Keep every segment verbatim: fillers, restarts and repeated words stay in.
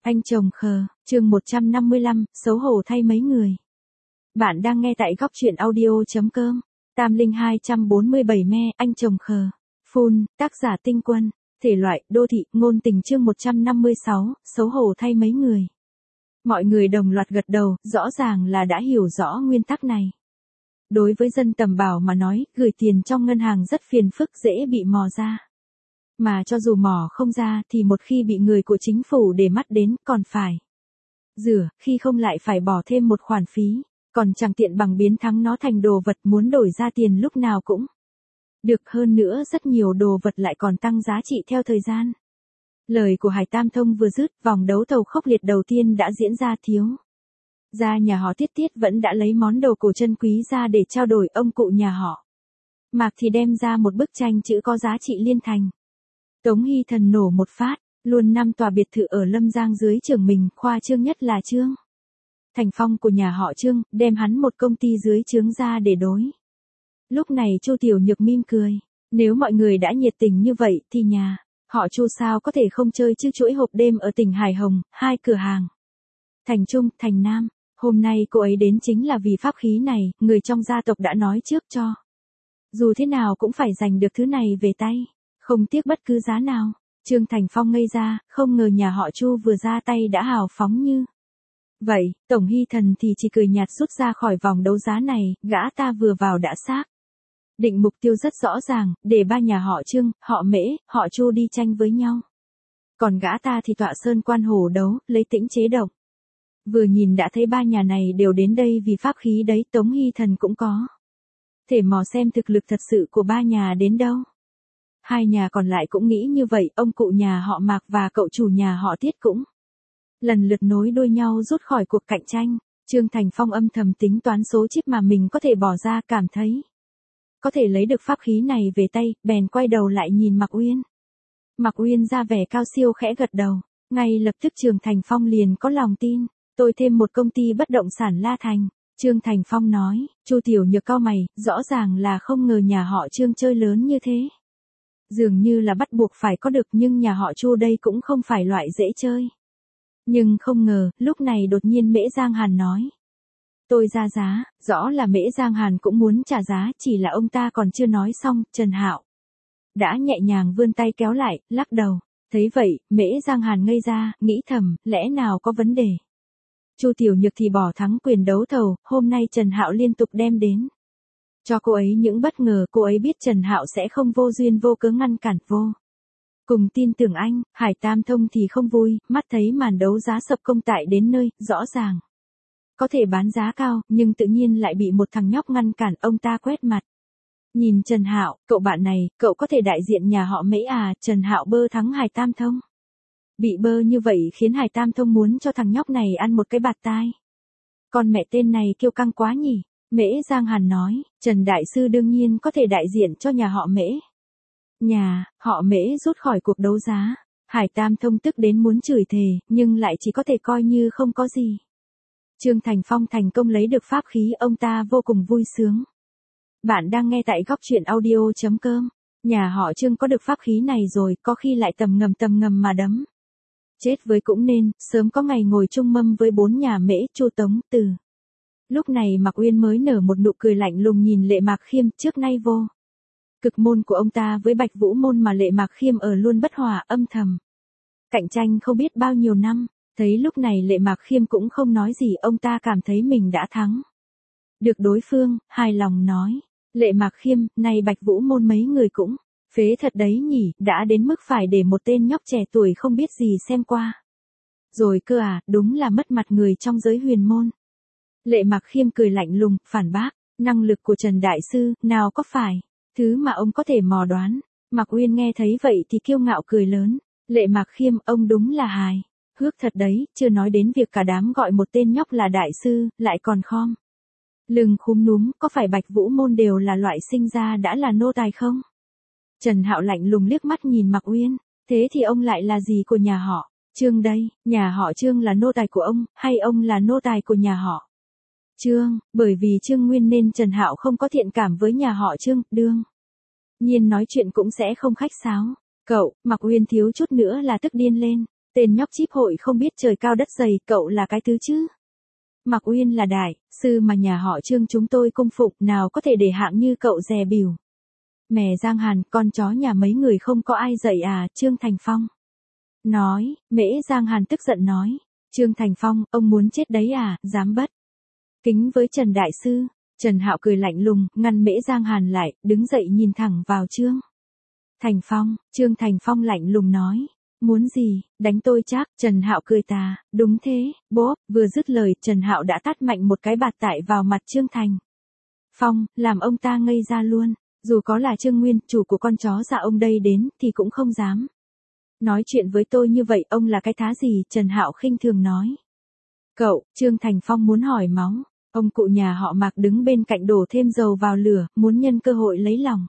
Anh chồng khờ, chương một trăm năm mươi lăm, xấu hổ thay mấy người. Bạn đang nghe tại góc truyện audio.com. Tam Linh hai trăm bốn mươi bảy me, anh chồng khờ. Full, tác giả Tinh Quân. Thể loại, đô thị, ngôn tình chương một trăm năm mươi sáu, xấu hổ thay mấy người. Mọi người đồng loạt gật đầu, rõ ràng là đã hiểu rõ nguyên tắc này. Đối với dân tầm bảo mà nói, gửi tiền trong ngân hàng rất phiền phức, dễ bị mò ra. Mà cho dù mò không ra thì một khi bị người của chính phủ để mắt đến còn phải rửa, khi không lại phải bỏ thêm một khoản phí, còn chẳng tiện bằng biến thắng nó thành đồ vật, muốn đổi ra tiền lúc nào cũng được, hơn nữa rất nhiều đồ vật lại còn tăng giá trị theo thời gian. Lời của Hải Tam Thông vừa dứt, vòng đấu thầu khốc liệt đầu tiên đã diễn ra. Thiếu gia nhà họ Tiết Tiết vẫn đã lấy món đồ cổ chân quý ra để trao đổi. Ông cụ nhà họ Mạc thì đem ra một bức tranh chữ có giá trị liên thành. Tống Hy Thần nổ một phát, luôn năm tòa biệt thự ở Lâm Giang dưới trưởng mình, khoa trương nhất là Trương Thành Phong của nhà họ Trương, đem hắn một công ty dưới trướng ra để đối. Lúc này Chu Tiểu Nhược mỉm cười, nếu mọi người đã nhiệt tình như vậy thì nhà họ Chu sao có thể không chơi chứ. Chuỗi hộp đêm ở tỉnh Hải Hồng, hai cửa hàng, Thành Trung, Thành Nam. Hôm nay cô ấy đến chính là vì pháp khí này, người trong gia tộc đã nói trước cho. Dù thế nào cũng phải giành được thứ này về tay, không tiếc bất cứ giá nào. Trương Thành Phong ngây ra, không ngờ nhà họ Chu vừa ra tay đã hào phóng như vậy. Tổng Hy Thần thì chỉ cười nhạt rút ra khỏi vòng đấu giá này, gã ta vừa vào đã xác định mục tiêu rất rõ ràng, để ba nhà họ Trương, họ Mễ, họ Chu đi tranh với nhau. Còn gã ta thì tọa sơn quan hổ đấu, lấy tĩnh chế động. Vừa nhìn đã thấy ba nhà này đều đến đây vì pháp khí đấy. Tống Hy Thần cũng có thể mò xem thực lực thật sự của ba nhà đến đâu. Hai nhà còn lại cũng nghĩ như vậy, ông cụ nhà họ Mạc và cậu chủ nhà họ Tiết cũng lần lượt nối đuôi nhau rút khỏi cuộc cạnh tranh. Trương Thành Phong âm thầm tính toán số chip mà mình có thể bỏ ra, cảm thấy có thể lấy được pháp khí này về tay, bèn quay đầu lại nhìn Mạc Uyên. Mạc Uyên ra vẻ cao siêu khẽ gật đầu, ngay lập tức Trương Thành Phong liền có lòng tin. Tôi thêm một công ty bất động sản La Thành. Trương Thành Phong nói. Chu Tiểu Nhược cau mày, rõ ràng là không ngờ nhà họ Trương chơi lớn như thế. Dường như là bắt buộc phải có được, nhưng nhà họ Chu đây cũng không phải loại dễ chơi. Nhưng không ngờ, lúc này đột nhiên Mễ Giang Hàn nói. Tôi ra giá, rõ là Mễ Giang Hàn cũng muốn trả giá, chỉ là ông ta còn chưa nói xong. Trần Hạo đã nhẹ nhàng vươn tay kéo lại, lắc đầu. Thấy vậy, Mễ Giang Hàn ngây ra, nghĩ thầm, lẽ nào có vấn đề. Chu Tiểu Nhược thì bỏ thắng quyền đấu thầu, hôm nay Trần Hạo liên tục đem đến cho cô ấy những bất ngờ. Cô ấy biết Trần Hạo sẽ không vô duyên vô cớ ngăn cản, vô cùng tin tưởng anh. Hải Tam Thông thì không vui, mắt thấy màn đấu giá sập công tại đến nơi, rõ ràng có thể bán giá cao, nhưng tự nhiên lại bị một thằng nhóc ngăn cản. Ông ta quét mặt nhìn Trần Hạo, cậu bạn này, cậu có thể đại diện nhà họ Mễ à? Trần Hạo bơ thắng Hải Tam Thông. Bị bơ như vậy khiến Hải Tam Thông muốn cho thằng nhóc này ăn một cái bạt tai. Con mẹ tên này kiêu căng quá nhỉ. Mễ Giang Hàn nói, Trần Đại Sư đương nhiên có thể đại diện cho nhà họ Mễ. Nhà họ Mễ rút khỏi cuộc đấu giá. Hải Tam Thông tức đến muốn chửi thề, nhưng lại chỉ có thể coi như không có gì. Trương Thành Phong thành công lấy được pháp khí, ông ta vô cùng vui sướng. Bạn đang nghe tại góc truyện audio.com. Nhà họ Trương có được pháp khí này rồi, có khi lại tầm ngầm tầm ngầm mà đấm chết với cũng nên, sớm có ngày ngồi chung mâm với bốn nhà Mễ, Chu, Tống, Từ. Lúc này Mạc Uyên mới nở một nụ cười lạnh lùng nhìn Lệ Mạc Khiêm. Trước nay vô cực môn của ông ta với Bạch Vũ môn mà Lệ Mạc Khiêm ở luôn bất hòa, âm thầm cạnh tranh không biết bao nhiêu năm. Thấy lúc này Lệ Mạc Khiêm cũng không nói gì, ông ta cảm thấy mình đã thắng được đối phương, hài lòng nói. Lệ Mạc Khiêm, này Bạch Vũ môn mấy người cũng phế thật đấy nhỉ, đã đến mức phải để một tên nhóc trẻ tuổi không biết gì xem qua rồi cơ à, đúng là mất mặt người trong giới huyền môn. Lệ Mạc Khiêm cười lạnh lùng, phản bác, năng lực của Trần Đại Sư, nào có phải thứ mà ông có thể mò đoán. Mạc Uyên nghe thấy vậy thì kiêu ngạo cười lớn. Lệ Mạc Khiêm, ông đúng là hài hước thật đấy, chưa nói đến việc cả đám gọi một tên nhóc là Đại Sư, lại còn khom lưng khúm núm, có phải Bạch Vũ môn đều là loại sinh ra đã là nô tài không? Trần Hạo lạnh lùng liếc mắt nhìn Mạc Uyên, thế thì ông lại là gì của nhà họ Trương đây? Nhà họ Trương là nô tài của ông, hay ông là nô tài của nhà họ Trương? Bởi vì Trương Nguyên nên Trần Hạo không có thiện cảm với nhà họ Trương, đương nhiên nói chuyện cũng sẽ không khách sáo. Cậu, Mạc Uyên thiếu chút nữa là tức điên lên. Tên nhóc chíp hội không biết trời cao đất dày, cậu là cái thứ chứ. Mạc Uyên là đại sư mà nhà họ Trương chúng tôi cung phục, nào có thể để hạng như cậu dè bỉu. Mẹ Giang Hàn, con chó nhà mấy người không có ai dạy à, Trương Thành Phong. Nói, Mễ Giang Hàn tức giận nói, Trương Thành Phong, ông muốn chết đấy à, dám bất. Kính với Trần Đại Sư, Trần Hạo cười lạnh lùng, ngăn Mễ Giang Hàn lại, đứng dậy nhìn thẳng vào Trương Thành Phong. Trương Thành Phong lạnh lùng nói, muốn gì, đánh tôi chắc. Trần Hạo cười tà, đúng thế, bốp. Vừa dứt lời, Trần Hạo đã tát mạnh một cái bạt tại vào mặt Trương Thành Phong, làm ông ta ngây ra luôn. Dù có là Trương Nguyên, chủ của con chó dạ ông đây đến, thì cũng không dám nói chuyện với tôi như vậy. Ông là cái thá gì? Trần Hạo khinh thường nói. Cậu, Trương Thành Phong muốn hỏi máu. Ông cụ nhà họ Mạc đứng bên cạnh đổ thêm dầu vào lửa, muốn nhân cơ hội lấy lòng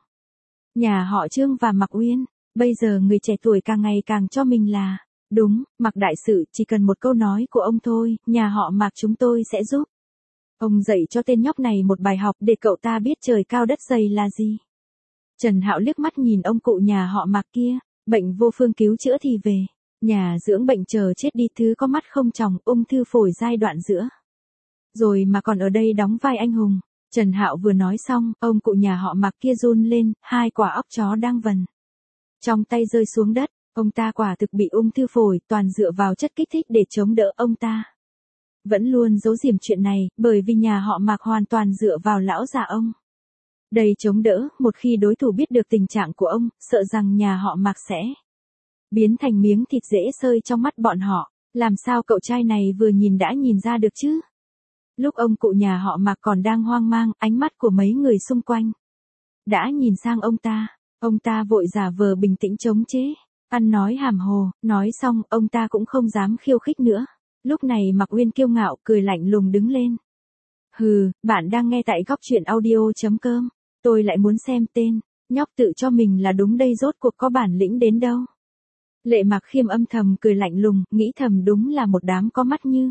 nhà họ Trương và Mạc Uyên. Bây giờ người trẻ tuổi càng ngày càng cho mình là đúng. Mạc đại sự, chỉ cần một câu nói của ông thôi, nhà họ Mạc chúng tôi sẽ giúp ông dạy cho tên nhóc này một bài học để cậu ta biết trời cao đất dày là gì. Trần Hạo liếc mắt nhìn ông cụ nhà họ Mạc kia, bệnh vô phương cứu chữa thì về nhà dưỡng bệnh chờ chết đi, thứ có mắt không tròng, ung thư phổi giai đoạn giữa rồi mà còn ở đây đóng vai anh hùng. Trần Hạo vừa nói xong, ông cụ nhà họ Mạc kia run lên, hai quả óc chó đang vần trong tay rơi xuống đất. Ông ta quả thực bị ung thư phổi, toàn dựa vào chất kích thích để chống đỡ. Ông ta vẫn luôn giấu giếm chuyện này, bởi vì nhà họ Mạc hoàn toàn dựa vào lão già ông đây chống đỡ. Một khi đối thủ biết được tình trạng của ông, sợ rằng nhà họ Mạc sẽ biến thành miếng thịt dễ xơi trong mắt bọn họ. Làm sao cậu trai này vừa nhìn đã nhìn ra được chứ? Lúc ông cụ nhà họ Mạc còn đang hoang mang, ánh mắt của mấy người xung quanh đã nhìn sang ông ta. Ông ta vội giả vờ bình tĩnh chống chế, ăn nói hàm hồ. Nói xong, ông ta cũng không dám khiêu khích nữa. Lúc này Mạc Uyên kiêu ngạo, cười lạnh lùng đứng lên. Hừ, bạn đang nghe tại góc truyện audio.com. Tôi lại muốn xem tên nhóc tự cho mình là đúng đây rốt cuộc có bản lĩnh đến đâu. Lệ Mạc Khiêm âm thầm cười lạnh lùng, nghĩ thầm đúng là một đám có mắt như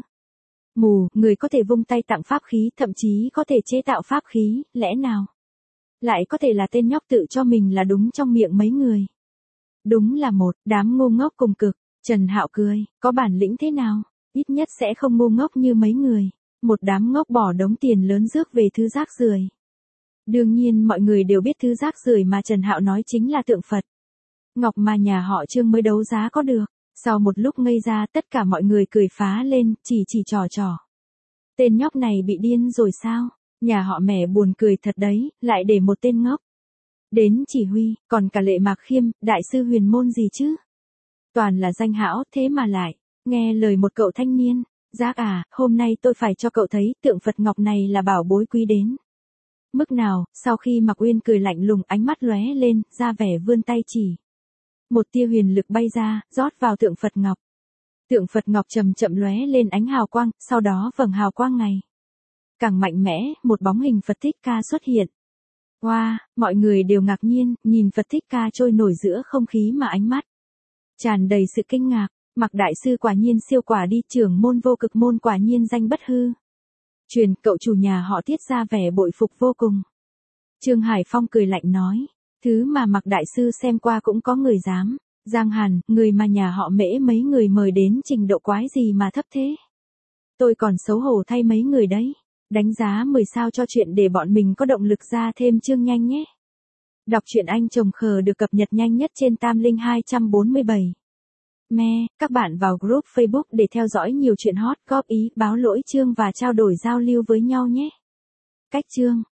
mù. Người có thể vung tay tặng pháp khí, thậm chí có thể chế tạo pháp khí, lẽ nào lại có thể là tên nhóc tự cho mình là đúng trong miệng mấy người. Đúng là một đám ngu ngốc cùng cực. Trần Hạo cười, có bản lĩnh thế nào, ít nhất sẽ không ngu ngốc như mấy người. Một đám ngốc bỏ đống tiền lớn rước về thứ rác rưởi. Đương nhiên mọi người đều biết thứ rác rưởi mà Trần Hạo nói chính là tượng Phật ngọc mà nhà họ Trương mới đấu giá có được. Sau một lúc ngây ra, tất cả mọi người cười phá lên, chỉ chỉ trò trò. Tên nhóc này bị điên rồi sao? Nhà họ Mẹ buồn cười thật đấy, lại để một tên ngốc đến chỉ huy, còn cả Lệ Mạc Khiêm, đại sư huyền môn gì chứ? Toàn là danh hão, thế mà lại nghe lời một cậu thanh niên. Giác à, hôm nay tôi phải cho cậu thấy tượng Phật ngọc này là bảo bối quý đến mức nào. Sau khi Mạc Uyên cười lạnh lùng, ánh mắt lóe lên, ra vẻ vươn tay chỉ. Một tia huyền lực bay ra, rót vào tượng Phật ngọc. Tượng Phật ngọc chậm chậm lóe lên ánh hào quang, sau đó vầng hào quang ngày càng mạnh mẽ, một bóng hình Phật Thích Ca xuất hiện. Wow, mọi người đều ngạc nhiên, nhìn Phật Thích Ca trôi nổi giữa không khí mà ánh mắt tràn đầy sự kinh ngạc. Mạc đại sư quả nhiên siêu quả đi, trưởng môn vô cực môn quả nhiên danh bất hư truyền. Cậu chủ nhà họ Tiết ra vẻ bội phục vô cùng. Trương Hải Phong cười lạnh nói, thứ mà Mạc đại sư xem qua cũng có người dám. Giang Hàn, người mà nhà họ Mễ mấy người mời đến trình độ quái gì mà thấp thế? Tôi còn xấu hổ thay mấy người đấy. Đánh giá mười sao cho chuyện để bọn mình có động lực ra thêm chương nhanh nhé. Đọc truyện Anh Chồng Khờ được cập nhật nhanh nhất trên Tam Linh hai bốn bảy. Me, các bạn vào group Facebook để theo dõi nhiều chuyện hot, góp ý, báo lỗi chương và trao đổi giao lưu với nhau nhé. Cách chương